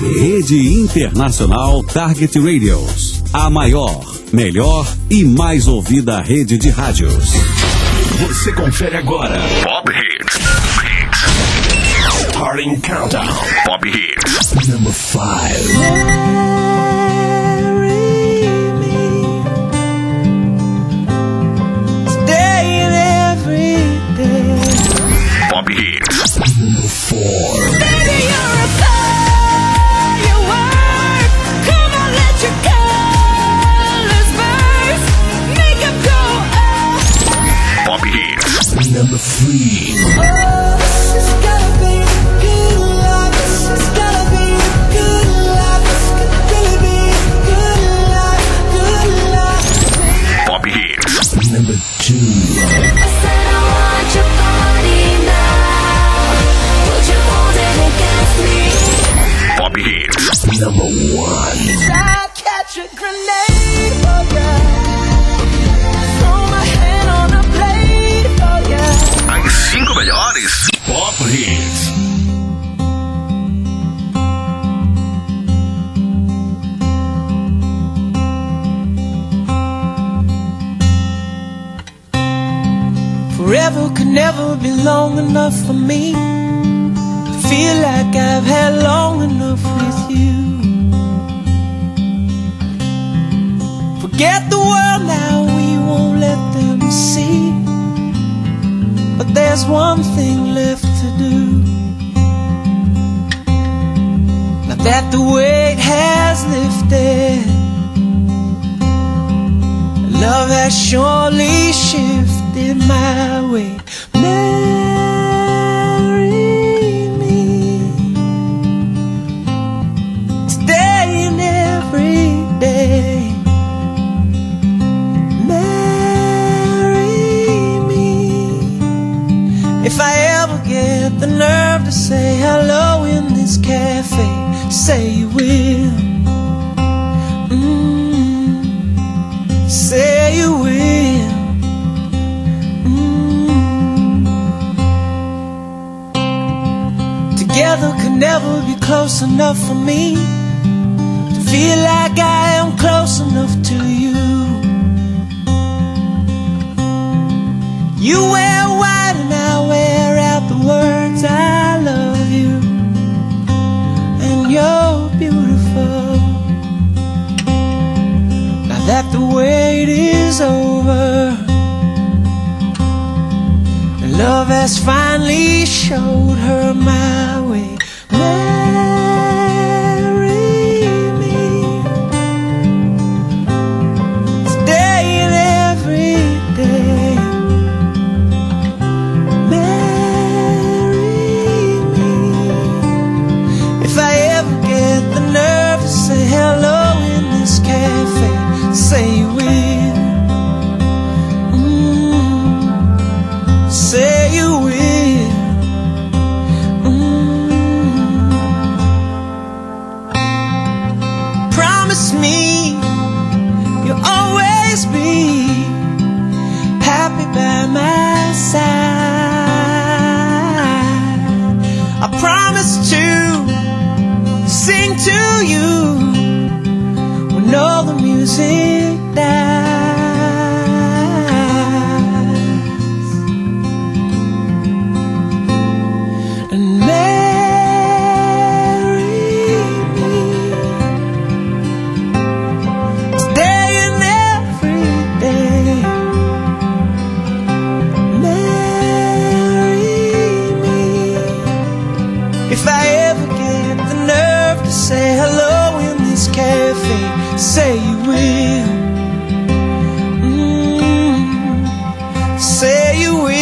Rede Internacional Target Radios. A maior, melhor e mais ouvida rede de rádios. Você confere agora. Pop Hits. Starting Countdown. Pop Hits. Number 5. Pop Hits. Number 4. Baby, you're a firework. Come on, let your colors burst. Make them go up. Pop Hits. Number 3. Oh, this is gonna be good love. This is gonna be good love. This could really be good love, good love. Pop Hits. Number 2. I said I want your body now. Would you hold it against me? Pop Hits. Number 1. I'll catch a grenade for ya. Throw my hand on a blade for ya. As 5 melhores. Pop Hits. Forever could never be long enough for me to feel like I've had long enough with you. Forget the world now, we won't let them see. But there's one thing left to do. Now that the weight has lifted, love has surely shifted my way. Marry me today and every day. Marry me. If I ever get the nerve to say hello in this cafe, say you will. Say you will. Together could never be close enough for me to feel like I am close enough to you. You wear white and I wear out the words I love you. And you're beautiful. Now that the wait is over, and love has finally showed her my way. Marry me today and every day. Marry me. If I ever get the nerve to say hello in this cafe, say you will. Say you will. Promise me you'll always be happy by my side. I promise to sing to you when all the music dies. And marry me today and every day. Marry me. If I ever get the nerve to say hello in this cafe, say you will. Say you will.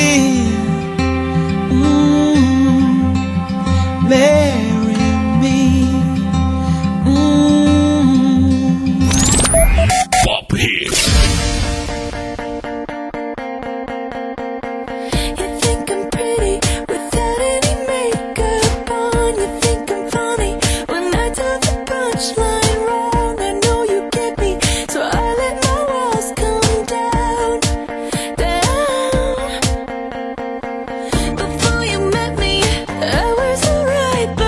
Marry me. Pop Hits. You think I'm pretty without any makeup on. You think I'm funny when I tell the punchline wrong. I know you get me, so I let my walls come down, down. Before you met me, I was alright,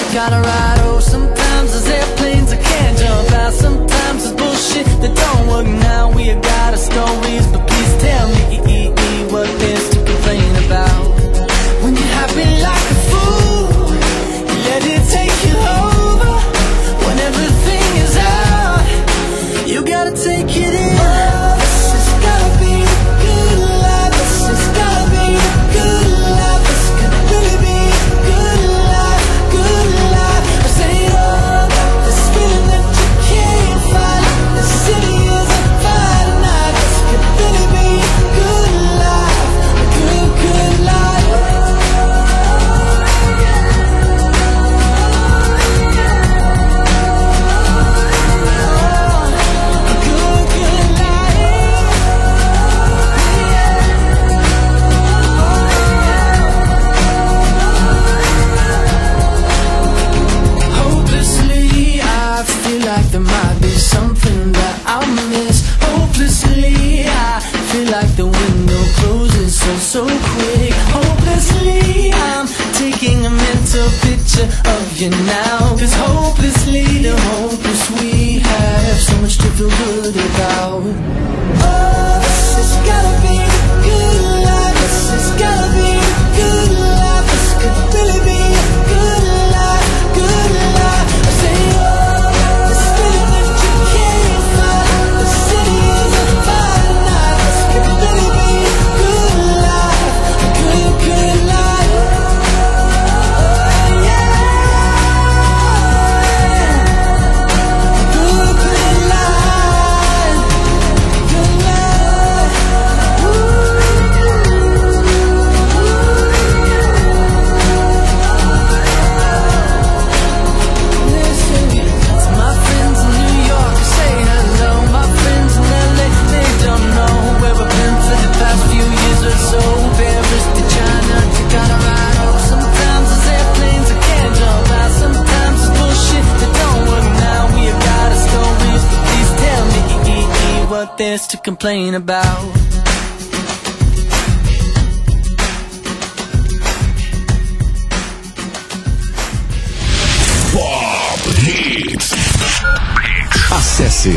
gotta ride. Oh, sometimes there's airplanes I can't jump out. Sometimes there's bullshit that don't work. Now we got our stories, but please tell me what there's to complain about. When you're happy like a fool, you let it take you over. When everything is out, you gotta take it in. This has gotta be a good life. This has gotta be a good life. This could really be a good life, good life. I say, oh, got this feeling that you can't fight. The city is on fire tonight. This could really be a good life, a good, good life. Hopelessly, I feel like there might be something that I'll miss. Hopelessly, I feel like the window closes so quick. Hopelessly, I'm taking a mental picture of you now. 'Cause hopelessly, the hopeless we have so much to feel good about. Oh, this has gotta be a good life. This has gotta be a good life. This could really be a good life, good life. I say, oh, this feeling that you can't fight. The city is on fire tonight. This could really be a good life, a good, good life. Oh, yeah. Good, good life, good life. Listen to my friends in New York, say hello. My friends in LA, they don't know where we've been for the past few years or so. Paris to China to Colorado. Sometimes there's airplanes I can't jump out. Sometimes it's bullshit that don't work. Now we have got our stories, but please tell me what there's to complain about. Pop Hits. Acesse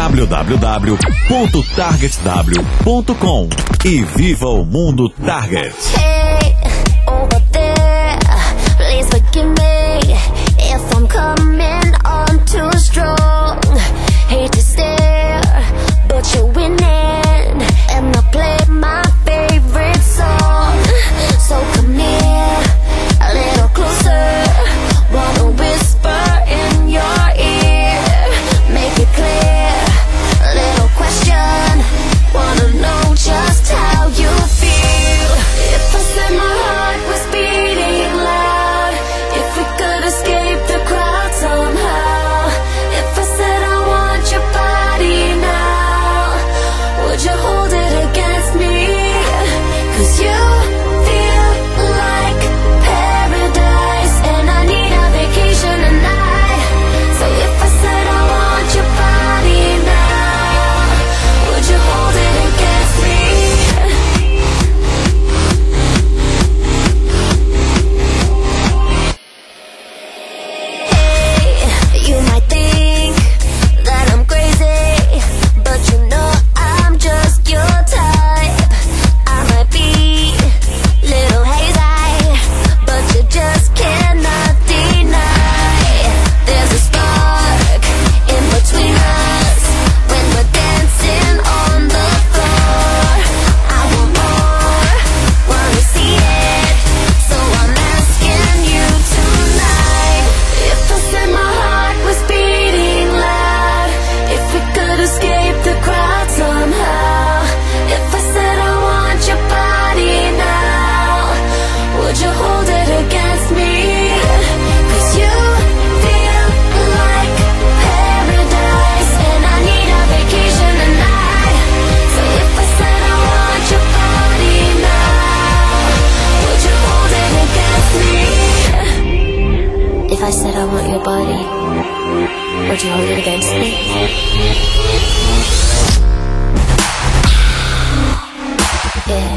www.targetw.com e viva o mundo Target. Hey, over there, please forgive me if I'm coming on too strong. Hate to stare, but you're winning, and I play my favorite song. So come here, a little closer. Wanna whisper in your ear, make it clear. A little question, wanna know just how you feel. If I said my heart was beating loud, if we could escape the crowd somehow. If I said I want your body now, would you hold it against me? 'Cause you feel like paradise, and I need a vacation tonight. So if I said I want your body now, would you hold it against me? Hey, you might think that I'm crazy, but you know I'm just your type. I might be little hazy, but you just cannot deny. There's a spark in between us when we're dancing on the floor. I want more, wanna see it, so I'm asking you tonight. If I said my heart was beating loud, if we could escape the crowd somehow. If I said I want your body now, would you hold it against me? 'Cause you feel like paradise, and I need a vacation tonight. So if I said I want your body now, would you hold it against me? If I said I want your body, would you hold it against me? Yeah.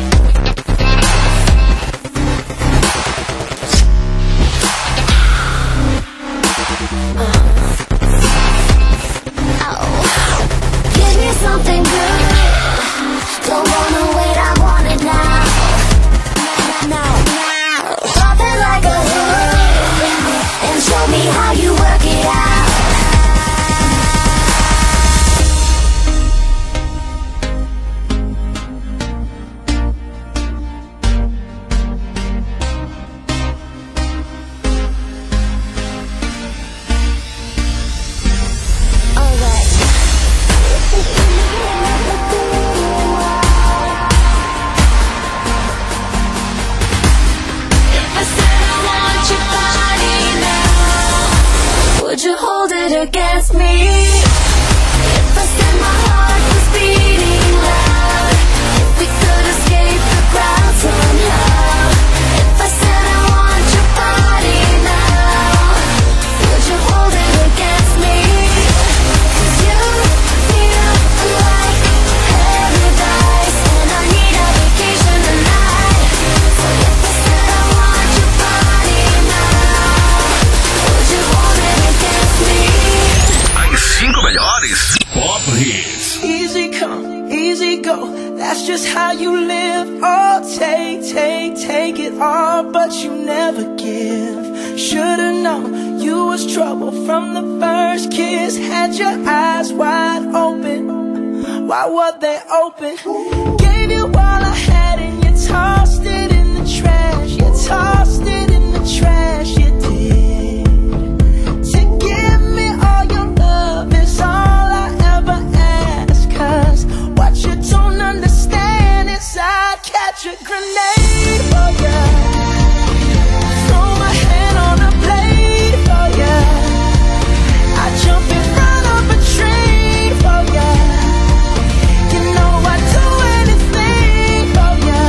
come, easy go. That's just how you live. Oh, take it all, but you never give. Should've known you was trouble from the first kiss. Had your eyes wide open. Why were they open? Gave you all I had and you tossed it in the trash. You tossed it in the trash, you did. To give me all your love is all I ever ask. Cause what you don't understand is I'd catch a grenade for ya. Throw my hand on a blade for ya. I'd jump in front of a train for ya. You know I'd do anything for ya.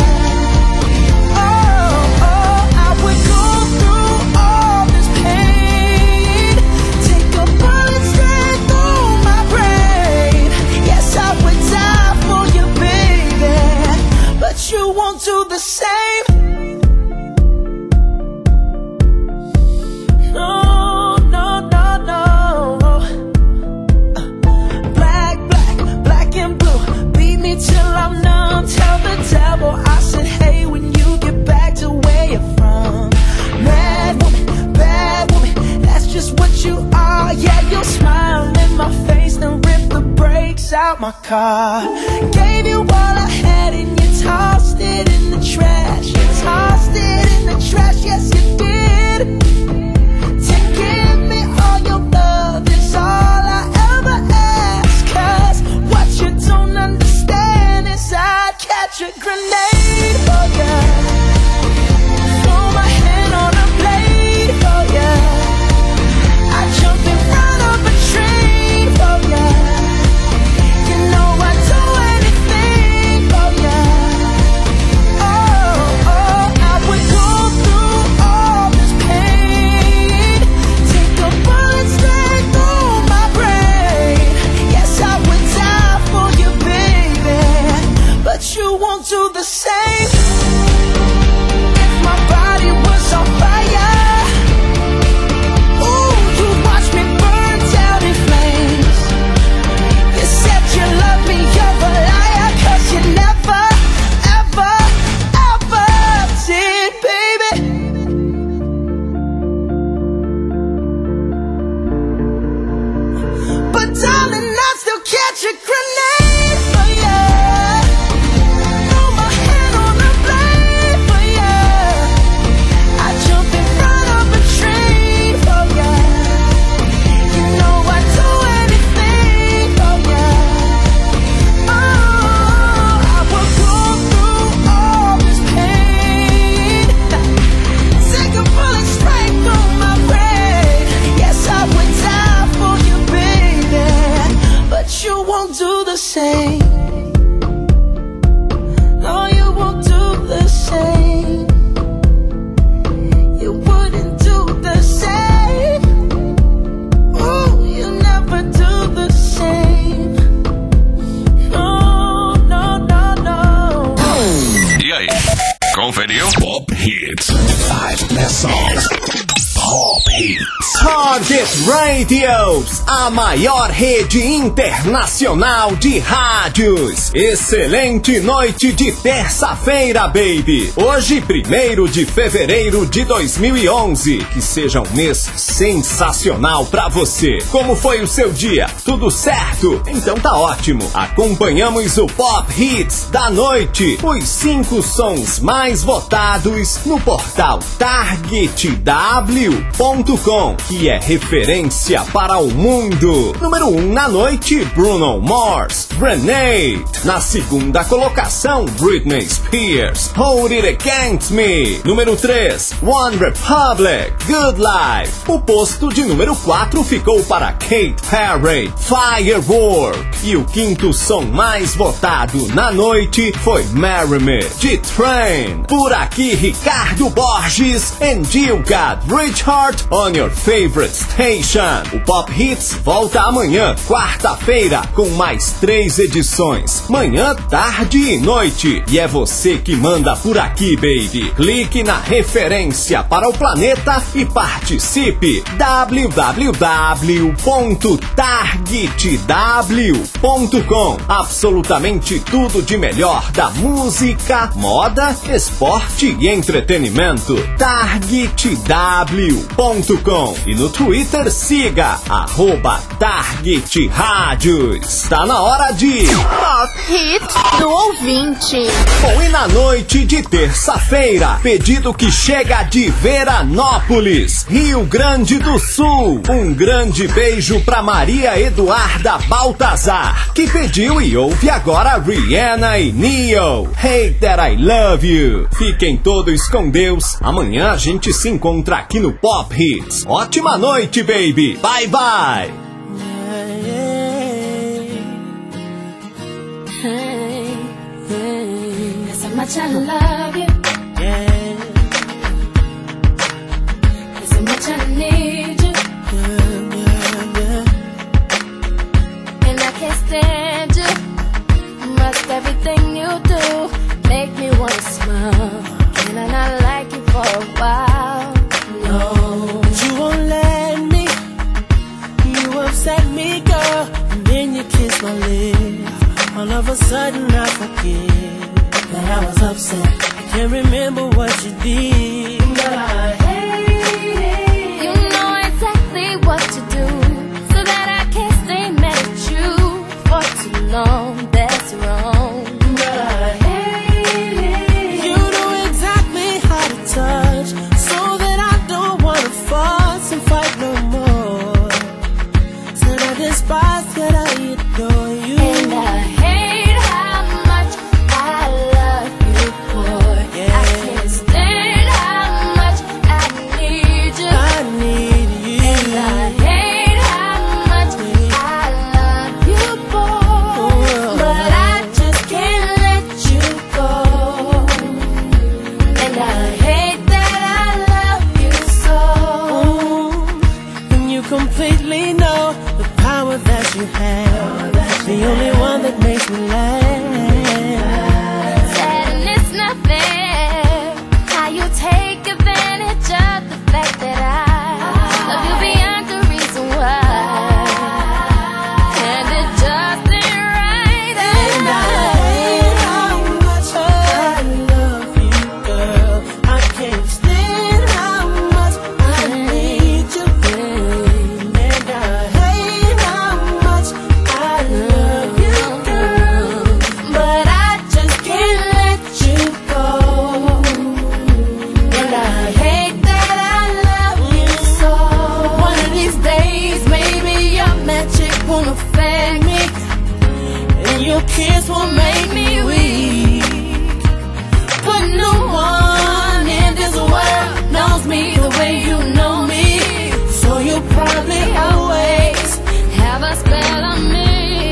Oh, I would go through all this pain. Take a bullet straight through my brain. Yes, I would die for you, baby, but you won't do the same. No, no, no, no. Black and blue. Beat me till I'm numb. Tell the devil I said, hey, when you get back to where you're from. Mad woman, bad woman, that's just what you are. Yeah, you'll smile in my face, then rip the brakes out my car. Gave you all I had and you tossed it in the trash. You tossed it in the trash, yes you did. To give me all your love is all I ever ask. Cause what you don't understand is I'd catch a grenade for ya. Throw my hand on a blade for ya. I'd jump in front of a train for ya. You know I'd do anything for ya. Oh, I would go through all this pain. Take a bullet straight through my brain. Yes, I would die for you, baby, but you won't do the same. If my body was on fire, ooh, you'd watch me burn down in flames. You said you love me, you're a liar, cause you never, ever, ever did, baby. But darling, I'd still catch a grenade for ya. Throw my hand on a blade for ya. I'd jump in front of a train for ya. You know I'd do anything for ya. Oh, I would go through all this pain. Take a bullet straight through my brain. Yes, I would die for you, baby, but you won't do the same. No, you won't do the same. You wouldn't do the same. Ooh, you never do the same. No, no, no, no. E aí, conferiu? Pop Hits. 5 Best Songs. Pop Hits. Target Radios, a maior rede internacional de rádios. Excelente noite de terça-feira, baby. Hoje, 1º de fevereiro de 2011. Que seja um mês sensacional pra você. Como foi o seu dia? Tudo certo? Então tá ótimo. Acompanhamos o Pop Hits da noite. Os 5 sons mais votados no portal TargetW.com, que é referência para o mundo. Número 1 na noite, Bruno Mars, Grenade. Na segunda colocação, Britney Spears, Hold It Against Me. Número 3, One Republic, Good Life. O posto de número 4 ficou para Katy Perry, Firework. E o quinto som mais votado na noite foi Marry Me, de Train. Por aqui, Ricardo Borges, and you got Richard on your favorite station. One. O Pop Hits volta amanhã, quarta-feira, com mais 3 edições. Manhã, tarde e noite. E é você que manda por aqui, baby. Clique na referência para o planeta e participe. www.targetw.com. Absolutamente tudo de melhor da música, moda, esporte e entretenimento. targetw.com. E no Twitter siga @TargetRádios. Tá na hora de Pop Hits do ouvinte. Bom, e na noite de terça-feira, pedido que chega de Veranópolis, Rio Grande do Sul. Um grande beijo pra Maria Eduarda Baltazar, que pediu e ouve agora Rihanna e Neo. Hey That I Love You. Fiquem todos com Deus. Amanhã a gente se encontra aqui no Pop Hits. Ótima noite, baby. Bye, bye. Guess how much I love you. Guess how much I need you. And I can't stand you. Must everything you do make me wanna smile. Can I not like you for a while? No. But you won't let me. You upset me, girl. And then you kiss my lips. All of a sudden I forget that I was upset. I can't remember what you did, but I hate it. You know exactly what to do, so that I can't stay mad at you for too long. That's wrong. But I hate it. You know exactly how to touch, so that I don't wanna fuss and fight no more. Said I despise that I adore you. And I hate how much I love you, boy. Yeah. I can't stand how much I need you. I need you. And I hate how much I love you, boy. But I just can't let you go. And I hate that I love you so. And you completely know the power that you have. The only one that makes me laugh. Sad and it's not fair how you take advantage of the fact that I love you beyond the reason why. And it just ain't right. And I hate how much I love you, girl. I can't stand how much I need you. And I hate how much I love you, girl. But I just can't let you go. And I hate that I love you so. One of these days, maybe your magic won't affect me, And your kiss will make me weak. but no one in this world knows me the way you know me. So you probably always, Have a spell on me.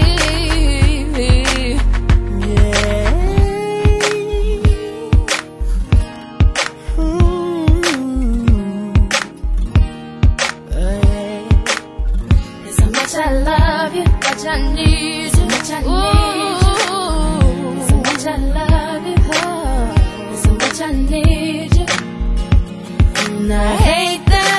It's how much I love you, much I need you, much I need you. It's how much I love you, it's how much I need you. And I hate that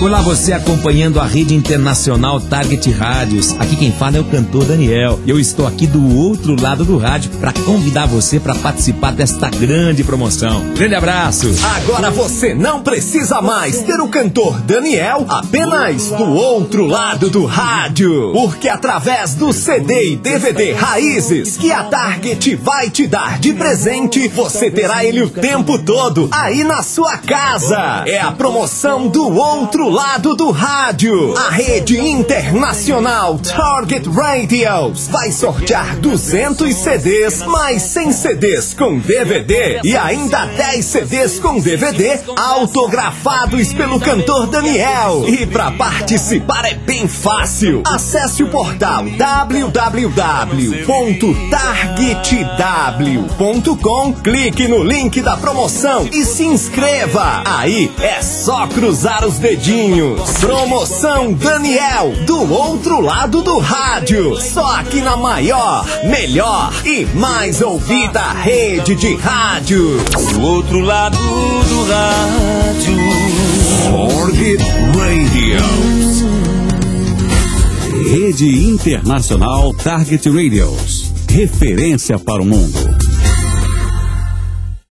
Olá, você acompanhando a rede internacional Target Rádios. Aqui quem fala é o cantor Daniel. Eu estou aqui do outro lado do rádio para convidar você para participar desta grande promoção. Grande abraço. Agora você não precisa mais ter o cantor Daniel apenas do outro lado do rádio. Porque através do CD e DVD Raízes que a Target vai te dar de presente, você terá ele o tempo todo aí na sua casa. É a promoção do outro lado do rádio. A rede internacional Target Radios vai sortear 200 CDs mais 100 CDs com DVD e ainda 10 CDs com DVD autografados pelo cantor Daniel. E para participar é bem fácil. Acesse o portal www.targetw.com, clique no link da promoção e se inscreva. Aí é só cruzar os dedinhos. Promoção Daniel, do outro lado do rádio. Só aqui na maior, melhor e mais ouvida rede de rádio. Do outro lado do rádio. Target Radios. Rede Internacional Target Radios. Referência para o mundo.